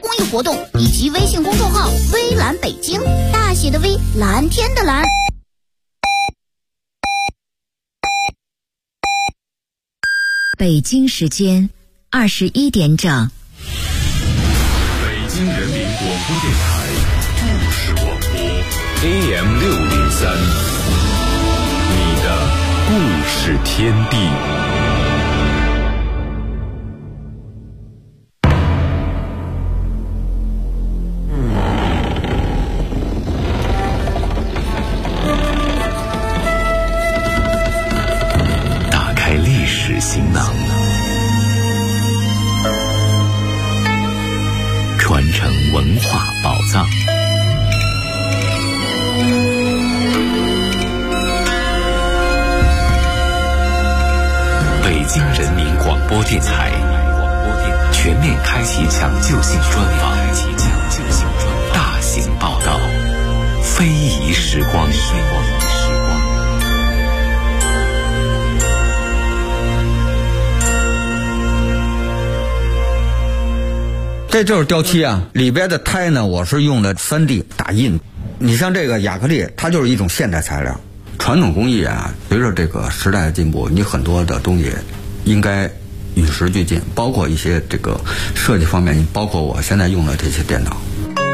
公益活动以及微信公众号微蓝北京，大写的微，蓝天的蓝。 北京时间21点整。 北京人民广播电台故事广播 AM603，你的故事天地。打开历史行囊，传承文化宝藏。北京人民广播电台全面开启抢救性专访，大型报道，非遗时光。 这就是雕漆啊，里边的胎呢，我是用的3D 打印。你像这个亚克力，它就是一种现代材料。传统工艺啊，随着这个时代的进步，你很多的东西应该与时俱进，包括一些这个设计方面，包括我现在用的这些电脑。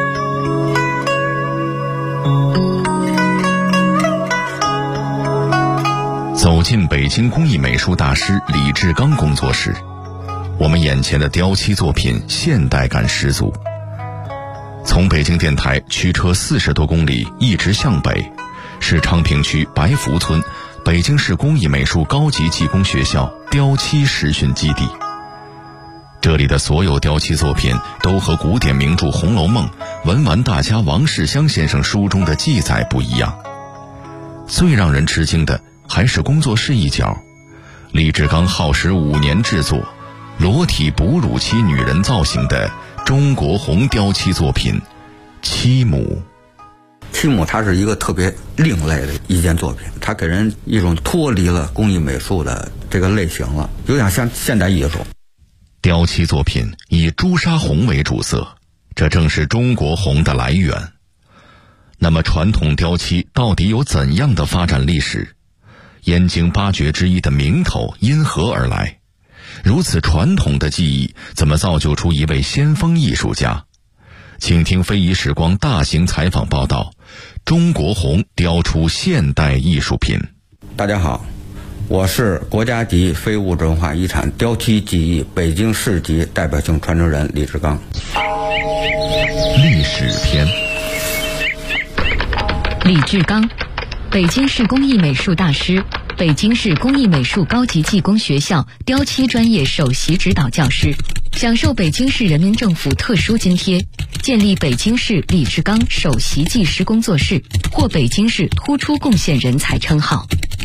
走进北京工艺美术大师李志刚工作室，我们眼前的雕漆作品现代感十足。从北京电台驱车40多公里一直向北，是昌平区白福村北京市工艺美术高级技工学校雕漆实训基地。这里的所有雕漆作品都和古典名著《红楼梦》文玩大家王世襄先生书中的记载不一样。最让人吃惊的还是工作室一角，李志刚耗时5年制作裸体哺乳期女人造型的中国红雕漆作品七母。 七母它是一个特别另类的一件作品，它给人一种脱离了工艺美术的这个类型了，有点像现代艺术。 雕漆作品以朱砂红为主色，这正是中国红的来源。那么传统雕漆到底有怎样的发展历史？燕京8绝之一的名头因何而来？如此传统的技艺，怎么造就出一位先锋艺术家？请听非遗时光大型采访报道，中国红雕出现代艺术品。 大家好，我是国家级非物质文化遗产雕漆技艺北京市级代表性传承人李志刚。 历史篇。 李志刚，北京市工艺美术大师，北京市工艺美术高级技工学校雕漆专业首席指导教师，享受北京市人民政府特殊津贴，建立北京市李志刚首席技师工作室，获北京市突出贡献人才称号。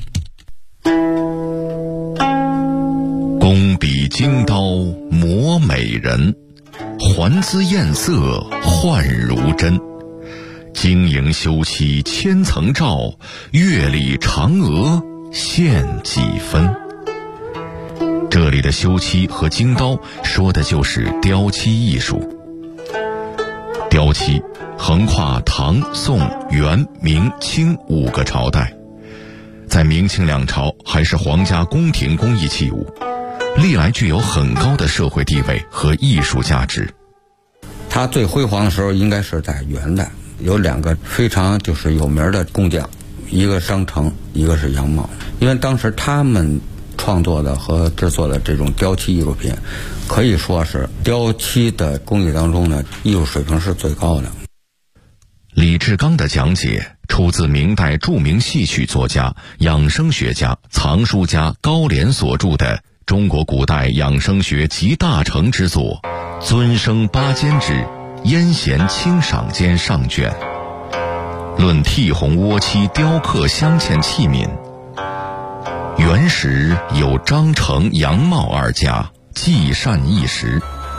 工笔精刀磨美人，还姿艳色焕如真。晶莹修漆千层罩，月里嫦娥现几分。这里的修漆和精刀说的就是雕漆艺术。雕漆横跨唐、宋、元、明、清5个朝代，在明清2朝还是皇家宫廷工艺器物，历来具有很高的社会地位和艺术价值。 它最辉煌的时候应该是在元代，有2个非常有名的工匠，一个张成，一个是杨茂。因为当时他们创作的和制作的这种雕漆艺术品，可以说是雕漆的工艺当中呢，艺术水平是最高的。 李志刚的讲解出自明代著名戏曲作家、养生学家、藏书家高廉所著的《中国古代养生学集大成之作《尊生八间之燕贤清赏间上卷》，论剔红倭漆雕刻镶嵌器皿。原时有张成、杨茂2家，技善一时。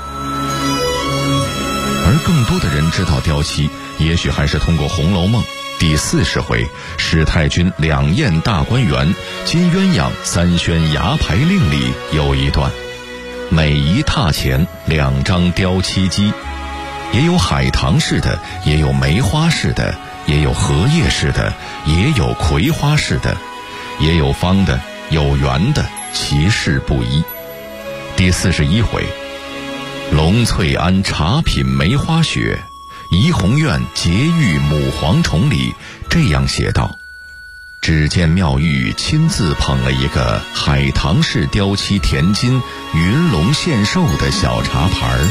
而更多的人知道雕漆，也许还是通过《红楼梦》第40回史太君2宴大观园金鸳鸯3宣牙牌令里有一段：每一榻前2张雕漆机， 也有海棠式的，也有梅花式的，也有荷叶式的，也有葵花式的，也有方的，有圆的，其式不一。第41回，龙翠庵茶品梅花雪，怡红院结玉母蝗虫里这样写道：只见妙玉亲自捧了一个海棠式雕漆填金云龙献寿的小茶盘儿。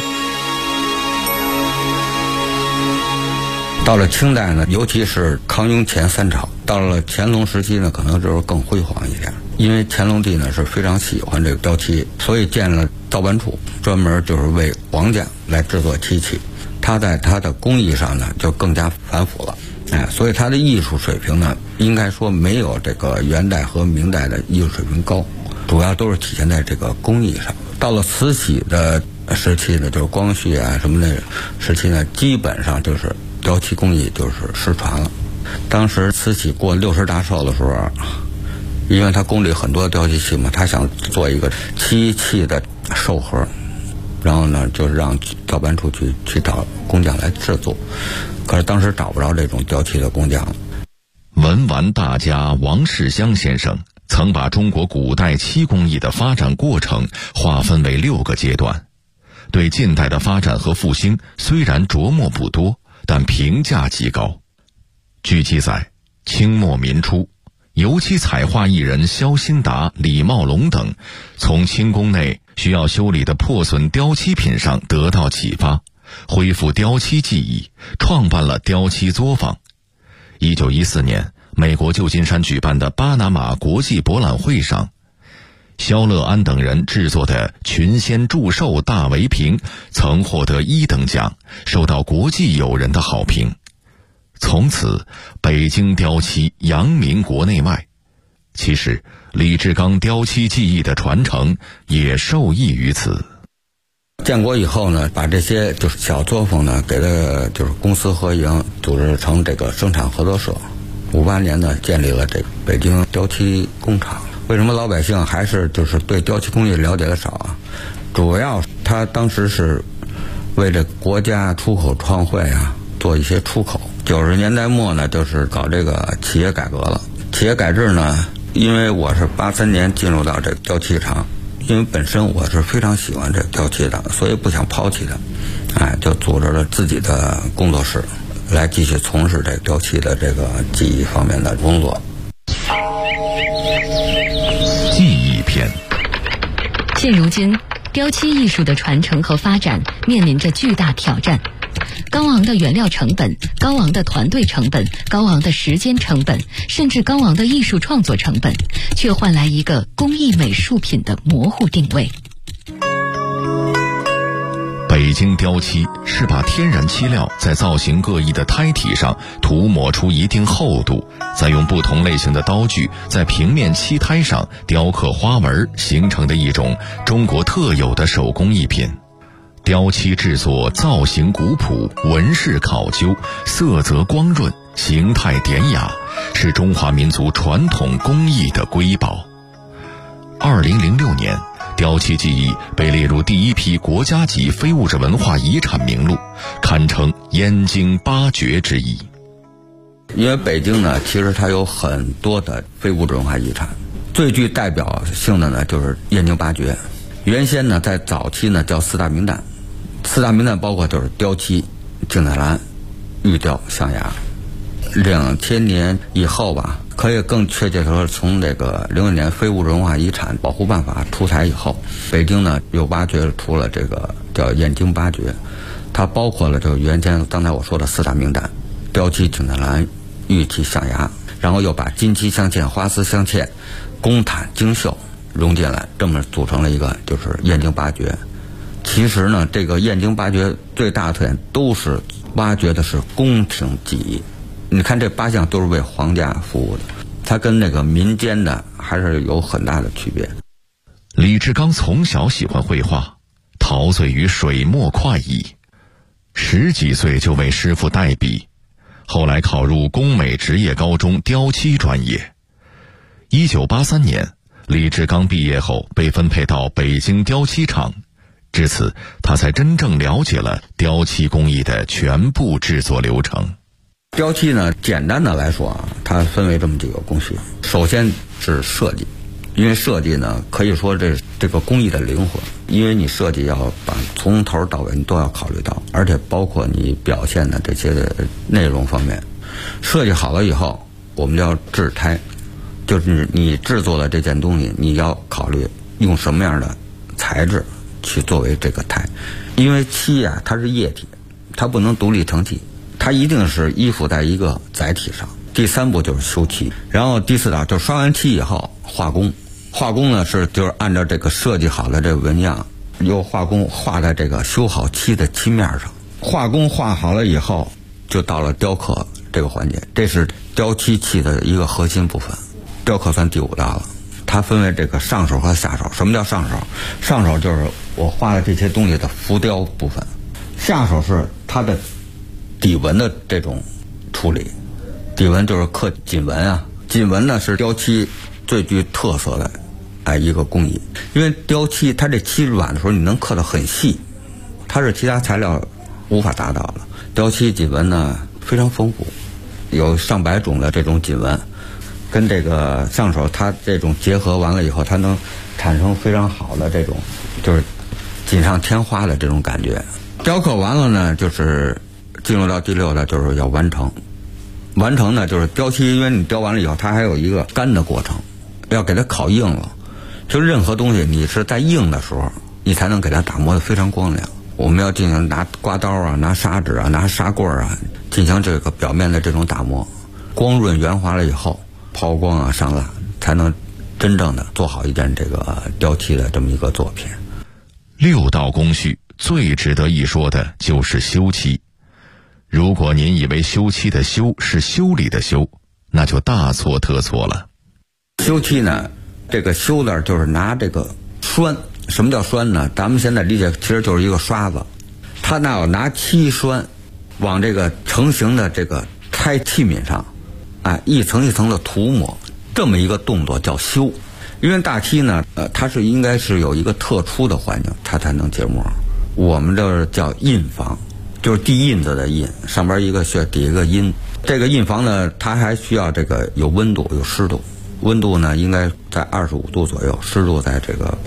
到了清代呢，尤其是康雍乾三朝，到了乾隆时期呢，可能就是更辉煌一点。因为乾隆帝呢是非常喜欢这个雕漆，所以建了造办处，专门就是为皇家来制作漆器。他在他的工艺上呢就更加繁复了，所以他的艺术水平呢，应该说没有这个元代和明代的艺术水平高，主要都是体现在这个工艺上。到了慈禧的时期呢，就是光绪啊什么的时期呢，基本上就是雕漆工艺就是失传了。当时慈禧过60大寿的时候，因为他宫里很多雕漆器嘛，他想做一个漆器的寿盒，然后呢就让造办处去找工匠来制作，可是当时找不着这种雕漆的工匠。 文玩大家王世襄先生曾把中国古代漆工艺的发展过程划分为6个阶段，对近代的发展和复兴虽然着墨不多，但评价极高。据记载，清末民初，油漆彩画艺人萧新达、李茂龙等从清宫内需要修理的破损雕漆品上得到启发，恢复雕漆技艺，创办了雕漆作坊。1914年，美国旧金山举办的巴拿马国际博览会上，萧乐安等人制作的群仙祝寿大围屏曾获得1等奖，受到国际友人的好评。从此，北京雕漆扬名国内外。其实，李志刚雕漆技艺的传承也受益于此。 建国以后呢，把这些就是小作坊呢，给了就是公私合营，组织成这个生产合作社。58年呢，建立了这个北京雕漆工厂。为什么老百姓还是就是对雕漆工艺了解的少啊？主要他当时是为了国家出口创汇啊，做一些出口。90年代末呢，就是搞这个企业改革了。企业改制呢，因为我是83年进入到这个雕漆厂，因为本身我是非常喜欢这雕漆的，所以不想抛弃它，就组织了自己的工作室，来继续从事这个雕漆的这个技艺方面的工作。 技艺篇。 现如今，雕漆艺术的传承和发展面临着巨大挑战。高昂的原料成本、高昂的团队成本、高昂的时间成本，甚至高昂的艺术创作成本，却换来一个工艺美术品的模糊定位。 北京雕漆是把天然漆料在造型各异的胎体上涂抹出一定厚度，再用不同类型的刀具在平面漆胎上雕刻花纹形成的一种中国特有的手工艺品。雕漆制作造型古朴，纹饰考究，色泽光润，形态典雅，是中华民族传统工艺的瑰宝。2006年，雕漆技艺被列入第1批国家级非物质文化遗产名录，堪称燕京8绝之一。 因为北京呢，其实它有很多的非物质文化遗产，最具代表性的呢就是燕京8绝。原先呢，在早期呢叫4大名旦，4大名旦包括就是雕漆、景泰蓝、玉雕、象牙。2000年以后吧，可以更确切说，从这个06年非物质文化遗产保护办法出台以后，北京呢有8绝出了这个叫燕京8绝，它包括了就原先刚才我说的4大名旦：雕漆、景泰蓝、玉器、象牙，然后又把金漆镶嵌、花丝镶嵌、宫毯、京绣融进来，这么组成了一个就是燕京8绝。其实呢，这个燕京8绝最大的特点都是挖掘的是宫廷技艺。你看这8项都是为皇家服务的，它跟那个民间的还是有很大的区别。 李志刚从小喜欢绘画，陶醉于水墨快意，10几岁就为师傅代笔，后来考入工美职业高中雕漆专业。1983年，李志刚毕业后被分配到北京雕漆厂， 至此，他才真正了解了雕漆工艺的全部制作流程。 雕漆呢，简单的来说啊，它分为这么几个工序。首先是设计，因为设计呢，可以说这个工艺的灵魂，因为你设计要把从头到尾你都要考虑到，而且包括你表现的这些的内容方面。设计好了以后，我们叫制胎，就是你制作的这件东西，你要考虑用什么样的材质去作为这个胎，因为漆啊，它是液体，它不能独立成器，它一定是依附在一个载体上。第三步就是修漆，然后第四道就刷完漆以后画工。画工呢就是按照这个设计好的这个纹样，由画工画在这个修好漆的漆面上。画工画好了以后，就到了雕刻这个环节，这是雕漆器的一个核心部分。雕刻算第5道了，它分为这个上手和下手。什么叫上手？上手就是我画的这些东西的浮雕部分，下手是它的底纹的这种处理。底纹就是刻锦纹啊，锦纹呢是雕漆最具特色的一个工艺。因为雕漆它这漆软的时候你能刻得很细，它是其他材料无法达到的。雕漆锦纹呢非常丰富，有上百种的这种锦纹，跟这个上手它这种结合完了以后，它能产生非常好的这种就是锦上添花的这种感觉。雕刻完了呢，就是进入到第6的就是要完成。完成呢就是雕漆，因为你雕完了以后它还有一个干的过程，要给它烤硬了。就任何东西你是在硬的时候你才能给它打磨得非常光亮。我们要进行拿刮刀啊，拿砂纸啊，拿砂棍啊，进行这个表面的这种打磨，光润圆滑了以后抛光啊上蜡，才能真正的做好一件这个雕漆的这么一个作品。 6道工序最值得一说的就是修漆。如果您以为修漆的修是修理的修，那就大错特错了。 修漆呢，这个修字就是拿这个栓。什么叫栓呢？咱们现在理解其实就是一个刷子，它那要拿漆栓往这个成型的这个胎器皿上一层一层的涂抹，这么一个动作叫修。因为大漆呢它是应该是有一个特殊的环境它才能结膜，我们这叫印房，就是地印子的印，上边一个穴，底一个阴。这个印房呢它还需要这个有温度有湿度，温度呢应该在25度左右，湿度在这个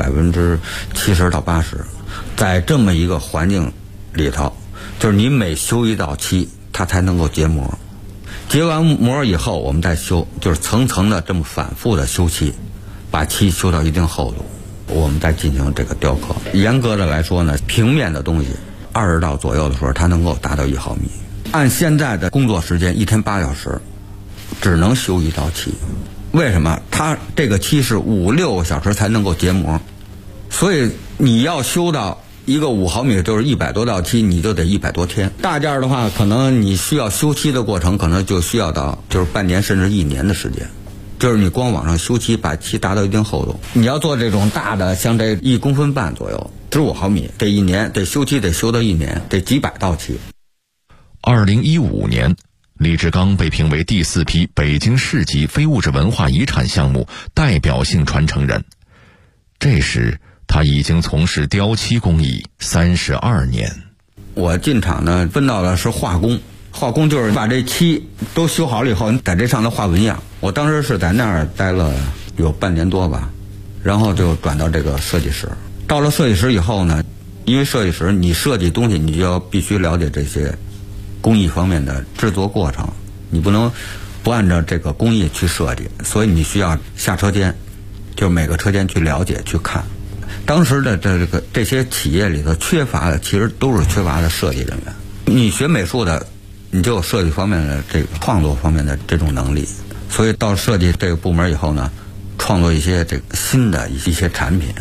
70%到80%。在这么一个环境里头，就是你每修一道漆它才能够结膜。结完膜以后我们再修，就是层层的这么反复的修漆，把漆修到一定厚度，我们再进行这个雕刻。严格的来说呢，平面的东西20道左右的时候它能够达到1毫米。按现在的工作时间1天8小时只能修一道漆。为什么？它这个漆是5-6个小时才能够结膜，所以你要修到一个5毫米就是100多道漆，你就得100多天。大件的话可能你需要修漆的过程可能就需要到就是半年甚至1年的时间，就是你光往上修漆把漆达到一定厚度。你要做这种大的像这1公分半左右15毫米，这1年得修漆得修到1年，得几百道漆。 2015年李志刚被评为第4批北京市级非物质文化遗产项目代表性传承人。这时他已经从事雕漆工艺32年。 我进厂呢分到的是画工，画工就是把这漆都修好了以后，你在这上头画纹样。我当时是在那儿待了有半年多吧，然后就转到这个设计室。到了设计室以后呢，因为设计室你设计东西你就要必须了解这些工艺方面的制作过程，你不能不按照这个工艺去设计，所以你需要下车间，就每个车间去了解去看。当时的这些企业里头缺乏的其实都是缺乏的设计人员。你学美术的你就有设计方面的这个创作方面的这种能力，所以到设计这个部门以后呢，创作一些这个新的一些产品。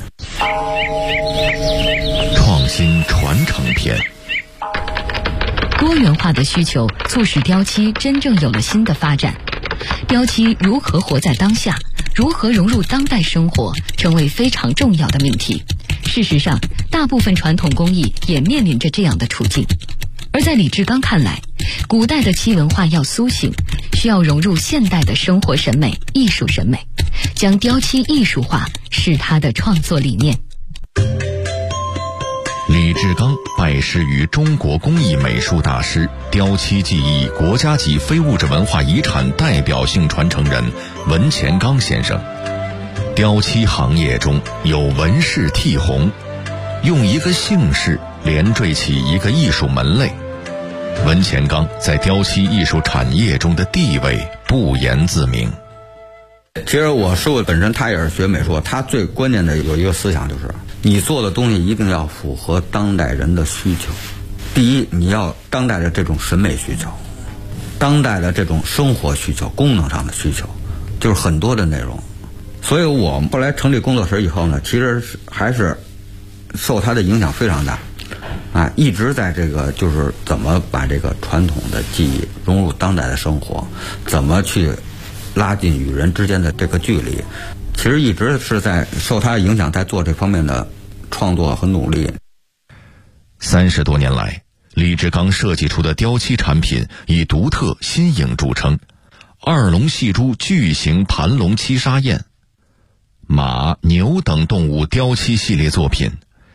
创新传承篇。 多元化的需求促使雕漆真正有了新的发展。雕漆如何活在当下，如何融入当代生活，成为非常重要的命题。事实上，大部分传统工艺也面临着这样的处境。而在李志刚看来，古代的漆文化要苏醒，需要融入现代的生活审美、艺术审美，将雕漆艺术化是他的创作理念。 志刚拜师于中国工艺美术大师、雕漆技艺国家级非物质文化遗产代表性传承人文乾刚先生。雕漆行业中有纹饰剔红，用一个姓氏连缀起一个艺术门类。文乾刚在雕漆艺术产业中的地位不言自明。 其实我师傅本身他也是学美术，他最关键的有一个思想，就是你做的东西一定要符合当代人的需求。第一，你要当代的这种审美需求，当代的这种生活需求，功能上的需求，就是很多的内容。所以我们后来成立工作室以后呢，其实还是受他的影响非常大啊，一直在这个就是怎么把这个传统的技艺融入当代的生活，怎么去拉近与人之间的这个距离，其实一直是在受他影响，在做这方面的创作和努力。 30多年来，李志刚设计出的雕漆产品以独特新颖著称，二龙戏珠巨型盘龙七杀燕、马、牛等动物雕漆系列作品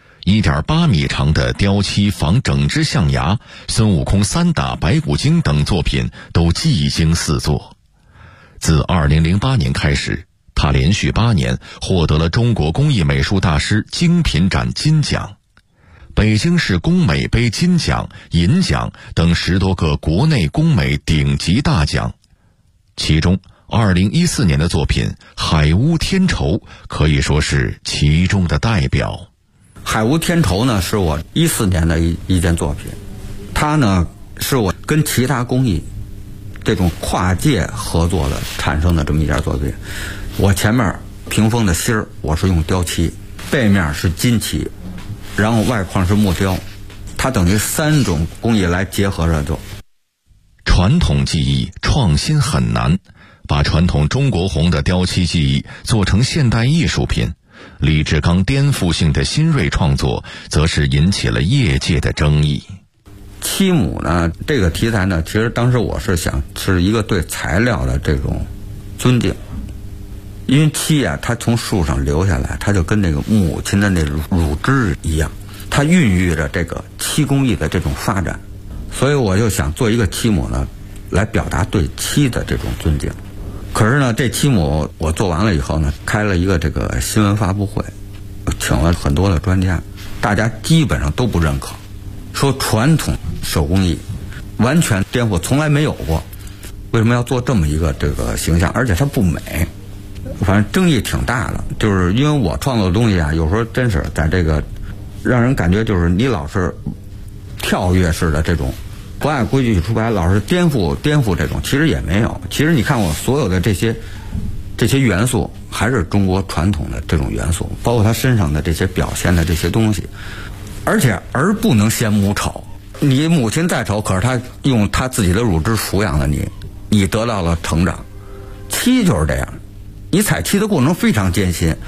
，1.8米长的雕漆仿整只象牙、孙悟空3打白骨精等作品都技惊四座。自2008年开始，他连续8年获得了中国工艺美术大师精品展金奖、北京市工美杯金奖、银奖等10多个国内工美顶级大奖。其中2014年的作品《海屋天绸》可以说是其中的代表。 海屋天绸呢，是我14年的一件作品，它呢是我跟其他工艺这种跨界合作的产生的这么一件作品。我前面屏风的芯儿我是用雕漆，背面是金漆，然后外框是木雕，它等于3种工艺来结合着做。 传统技艺创新很难，把传统中国红的雕漆技艺做成现代艺术品，李志刚颠覆性的新锐创作则是引起了业界的争议。 漆母呢，这个题材呢，其实当时我是想是一个对材料的这种尊敬，因为漆啊，它从树上流下来，它就跟那个母亲的那乳汁一样，它孕育着这个漆工艺的这种发展，所以我就想做一个漆母呢，来表达对漆的这种尊敬。可是呢，这漆母我做完了以后呢，开了一个这个新闻发布会，请了很多的专家，大家基本上都不认可，说传统手工艺完全颠覆，从来没有过，为什么要做这么一个这个形象，而且它不美，反正争议挺大的。就是因为我创作的东西啊，有时候真是在这个让人感觉就是你老是跳跃式的这种不按规矩出牌，老是颠覆这种，其实也没有。其实你看我所有的这些元素还是中国传统的这种元素，包括他身上的这些表现的这些东西。而且儿不能嫌母丑，你母亲再丑，可是她用她自己的乳汁抚养了你，你得到了成长。漆就是这样，你采漆的过程非常艰辛。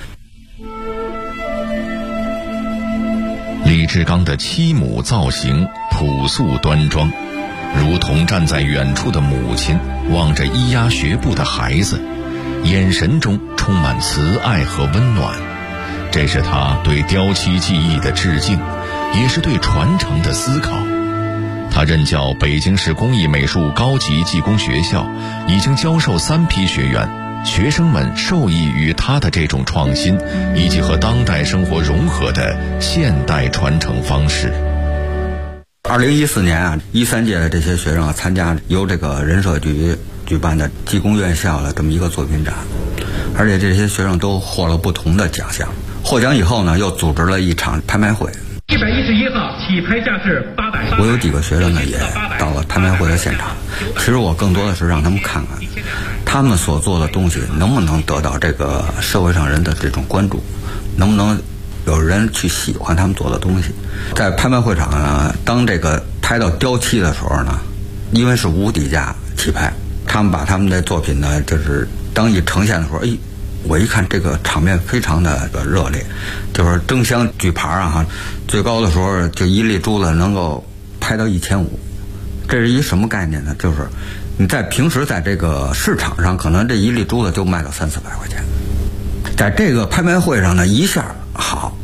李志刚的漆母造型朴素端庄，如同站在远处的母亲望着咿呀学步的孩子，眼神中充满慈爱和温暖。这是他对雕漆技艺的致敬，也是对传承的思考。他任教北京市工艺美术高级技工学校，已经教授3批学员，学生们受益于他的这种创新以及和当代生活融合的现代传承方式。 2014年啊，13届的这些学生啊，参加由这个人社局举办的技工院校的这么一个作品展，而且这些学生都获了不同的奖项。获奖以后呢，又组织了一场拍卖会。 111号起拍价是800。 我有几个学生呢，也到了拍卖会的现场。其实我更多的是让他们看看，他们所做的东西能不能得到这个社会上人的这种关注，能不能有人去喜欢他们做的东西。在拍卖会场呢，当这个拍到雕漆的时候呢，因为是无底价起拍，他们把他们的作品呢，就是当一呈现的时候，我一看这个场面非常的热烈，就是争相举牌啊，最高的时候就一粒珠子能够拍到1500，这是一什么概念呢？就是你在平时在这个市场上，可能这一粒珠子就卖到300-400块钱，在这个拍卖会上呢，一下好，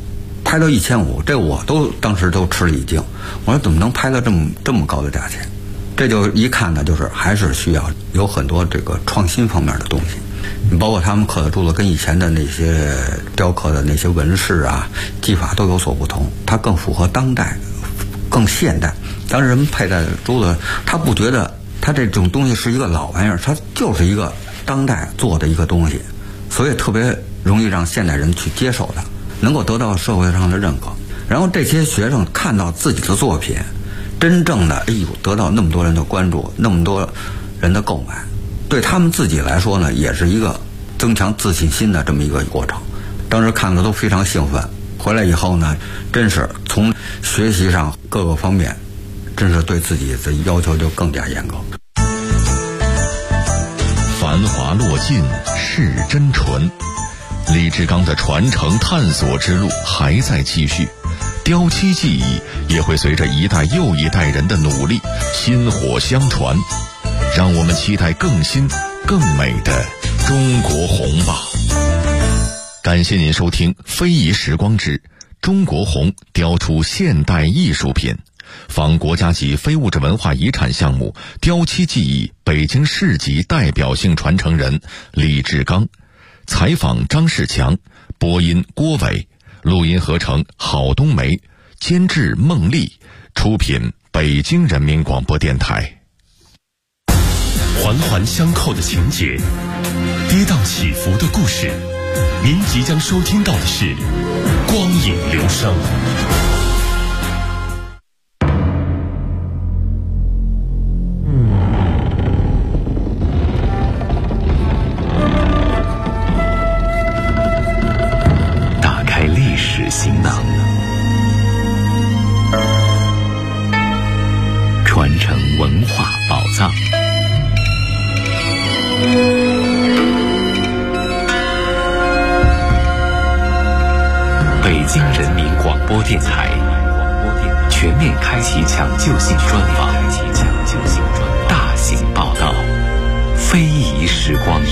拍到1500，这我当时都吃了一惊。我说怎么能拍到这么高的价钱？这就一看呢，就是还是需要有很多这个创新方面的东西。包括他们刻的珠子跟以前的那些雕刻的那些纹饰啊、技法都有所不同，它更符合当代，更现代。当人们佩戴珠子，他不觉得它这种东西是一个老玩意儿，它就是一个当代做的一个东西，所以特别容易让现代人去接受它，能够得到社会上的认可。然后这些学生看到自己的作品真正的得到那么多人的关注，那么多人的购买，对他们自己来说呢，也是一个增强自信心的这么一个过程。当时看的都非常兴奋，回来以后呢，真是从学习上各个方面，真是对自己的要求就更加严格。 繁华落尽，是真纯。李志刚的传承探索之路还在继续，雕漆技艺也会随着一代又一代人的努力薪火相传。让我们期待更新更美的中国红吧。感谢您收听非遗时光之中国红雕出现代艺术品，访国家级非物质文化遗产项目雕漆技艺北京市级代表性传承人李志刚，采访张世强，播音郭伟，录音合成郝冬梅，监制孟丽，出品北京人民广播电台。 环环相扣的情节，跌宕起伏的故事，您即将收听到的是光影流声。打开历史行囊，传承文化宝藏。北京人民广播电台全面开启抢救性专访，大型报道，非遗时光。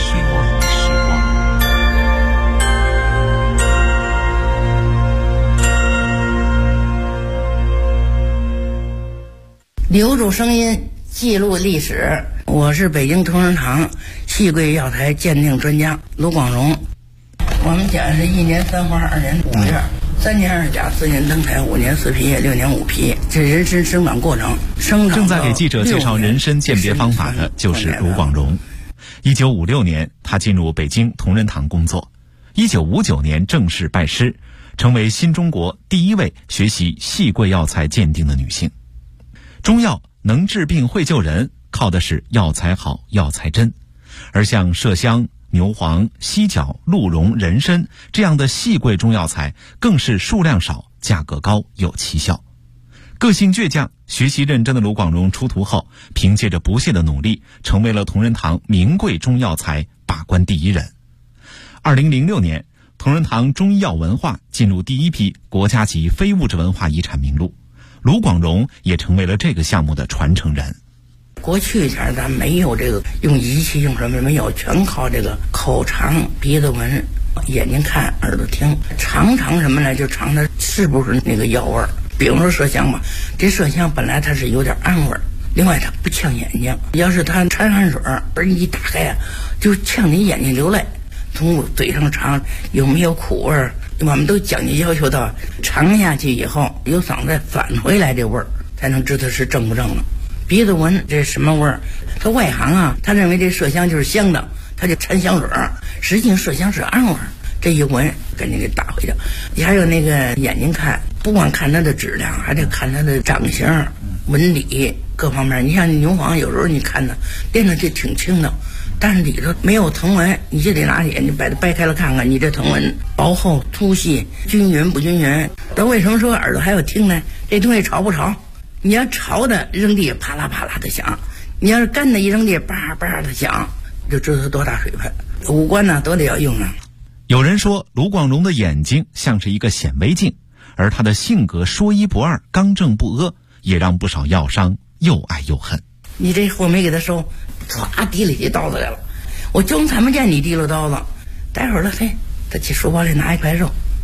留住声音，记录历史。我是北京同仁堂细桂药材鉴定专家卢广荣。我们讲是1年3花2年5月，3年2甲4年登台5年4皮6年5皮，这人参生长过程。 正在给记者介绍人参鉴别方法的就是卢广荣。1956年，他进入北京同仁堂工作。1959年正式拜师，成为新中国第一位学习细桂药材鉴定的女性。中药能治病会救人，靠的是药材好、药材真。而像麝香、牛黄、犀角、鹿茸、人参这样的细桂中药材，更是数量少、价格高、有奇效。个性倔强、学习认真的卢广荣出徒后，凭借着不懈的努力，成为了同仁堂名贵中药材把关第一人。2006年，同仁堂中医药文化进入第一批国家级非物质文化遗产名录，卢广荣也成为了这个项目的传承人。 过去前咱没有这个用仪器用什么没有，全靠这个口尝、鼻子闻、眼睛看、耳朵听，尝什么呢？就尝它是不是那个药味儿。比如说麝香吧，这麝香本来它是有点暗味儿，另外它不呛眼睛，要是它掺汗水而一打开啊，就呛你眼睛流泪。从嘴上尝有没有苦味儿，我们都讲究要求到尝下去以后有嗓子返回来这味儿，才能知道是正不正了。鼻子闻这什么味儿？他外行啊，他认为这麝香就是香的，他就掺香水，实际上麝香是暗味儿。这一闻赶紧给打回去。你还有那个眼睛看，不光看它的质量，还得看它的长形、纹理各方面。你像牛黄，有时候你看它练的就挺轻的，但是里头没有藤纹，你就得拿眼睛把它掰开了看看，你这藤纹薄厚、粗细、均匀不均匀。那为什么说耳朵还要听呢？这东西潮不潮？你要潮的扔地啪啦啪啦的响，你要是干的一扔地叭叭的响，就知道它多大水分。五官呢都得要用啊。 有人说卢广荣的眼睛像是一个显微镜，而他的性格说一不二、刚正不阿，也让不少药商又爱又恨。 你这货没给他收，唰提了起刀子来了，我就他们见你提了刀子，待会儿了，嘿，他去书包里拿一块肉，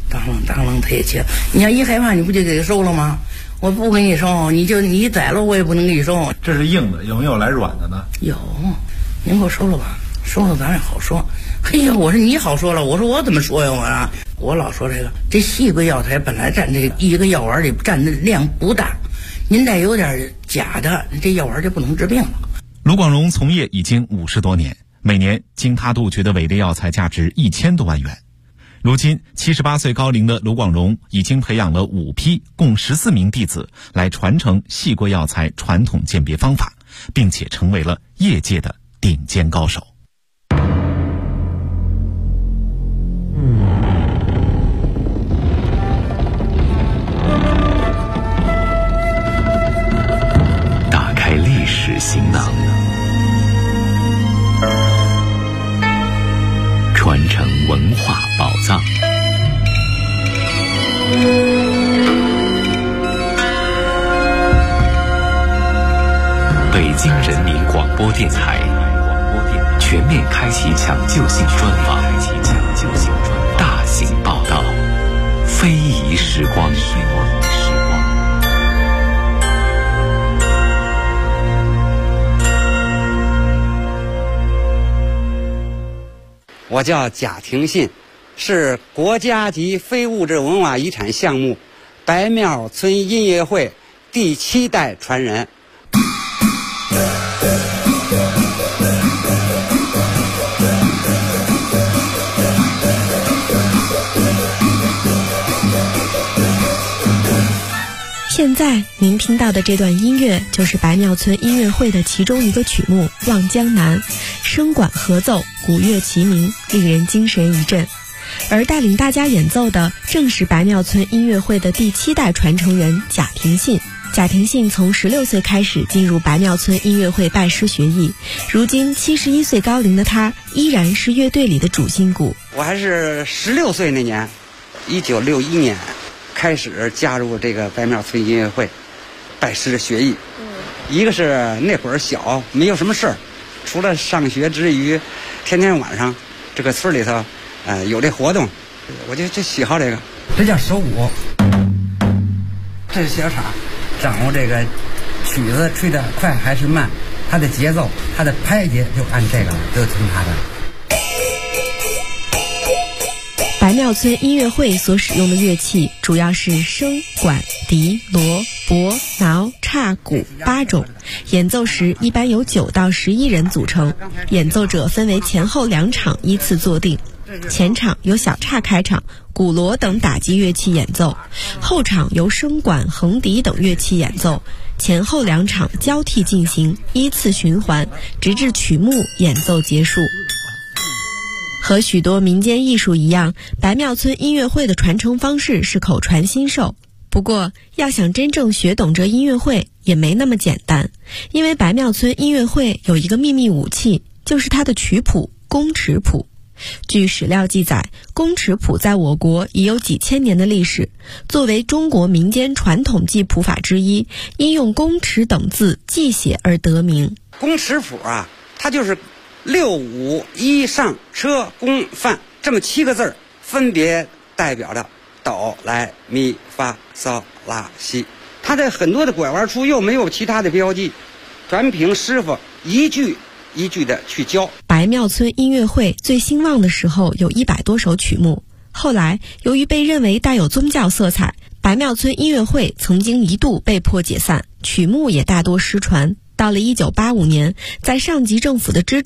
当啷他也切。你要一害怕，你不就给他收了吗？我不给你收，你宰了我也不能给你收。 这是硬的，有没有来软的呢？ 有，您给我收了吧，收了咱也好说。嘿呀，我说你好说了，我说我怎么说呀？我老说这细规药材本来占这一个药丸里占的量不大，您再有点假的，这药丸就不能治病了。 卢广荣从业已经50多年，每年经他杜绝的伪劣药材价值1000多万元。如今78岁高龄的卢广荣已经培养了5批共14名弟子来传承细规药材传统鉴别方法，并且成为了业界的顶尖高手。 打开历史行囊，传承文化宝藏。北京人民广播电台全面开启抢救性专访，大型报道，非遗时光。 我叫贾廷信，是国家级非物质文化遗产项目白庙村音乐会第7代传人。 现在您听到的这段音乐就是白庙村音乐会的其中一个曲目《望江南》，声管合奏，鼓乐齐鸣，令人精神一振。而带领大家演奏的正是白庙村音乐会的第7代传承人贾廷信。贾廷信从16岁开始进入白庙村音乐会拜师学艺，如今71岁高龄的他依然是乐队里的主心骨。 我还是16岁那年，1961年开始加入这个白庙村音乐会拜师学艺。一个是那会儿小，没有什么事儿，除了上学之余，天天晚上这个村里头有这活动，我就喜好这个。这叫手鼓，这是小叉，掌握这个曲子吹得快还是慢，它的节奏，它的拍节就按这个都听它的。 白庙村音乐会所使用的乐器主要是笙、管、笛、锣、钹、挠、叉、鼓8种，演奏时一般由9到11人组成，演奏者分为前后2场依次坐定。前场由小叉开场，鼓锣等打击乐器演奏，后场由笙管、横笛等乐器演奏，前后2场交替进行，依次循环，直至曲目演奏结束。和许多民间艺术一样，白庙村音乐会的传承方式是口传心授。不过，要想真正学懂这音乐会也没那么简单，因为白庙村音乐会有一个秘密武器，就是它的曲谱宫尺谱。据史料记载，宫尺谱在我国已有几千年的历史，作为中国民间传统记谱法之一，因用宫尺等字记写而得名。 宫尺谱啊，它就是6、5、1上车宫范这么7个字，分别代表着哆来咪发嗦拉西。它在很多的拐弯处又没有其他的标记，全凭师傅一句一句的去教。 白庙村音乐会最兴旺的时候有100多首曲目，后来由于被认为带有宗教色彩，白庙村音乐会曾经一度被迫解散，曲目也大多失传。到了1985年，在上级政府的支持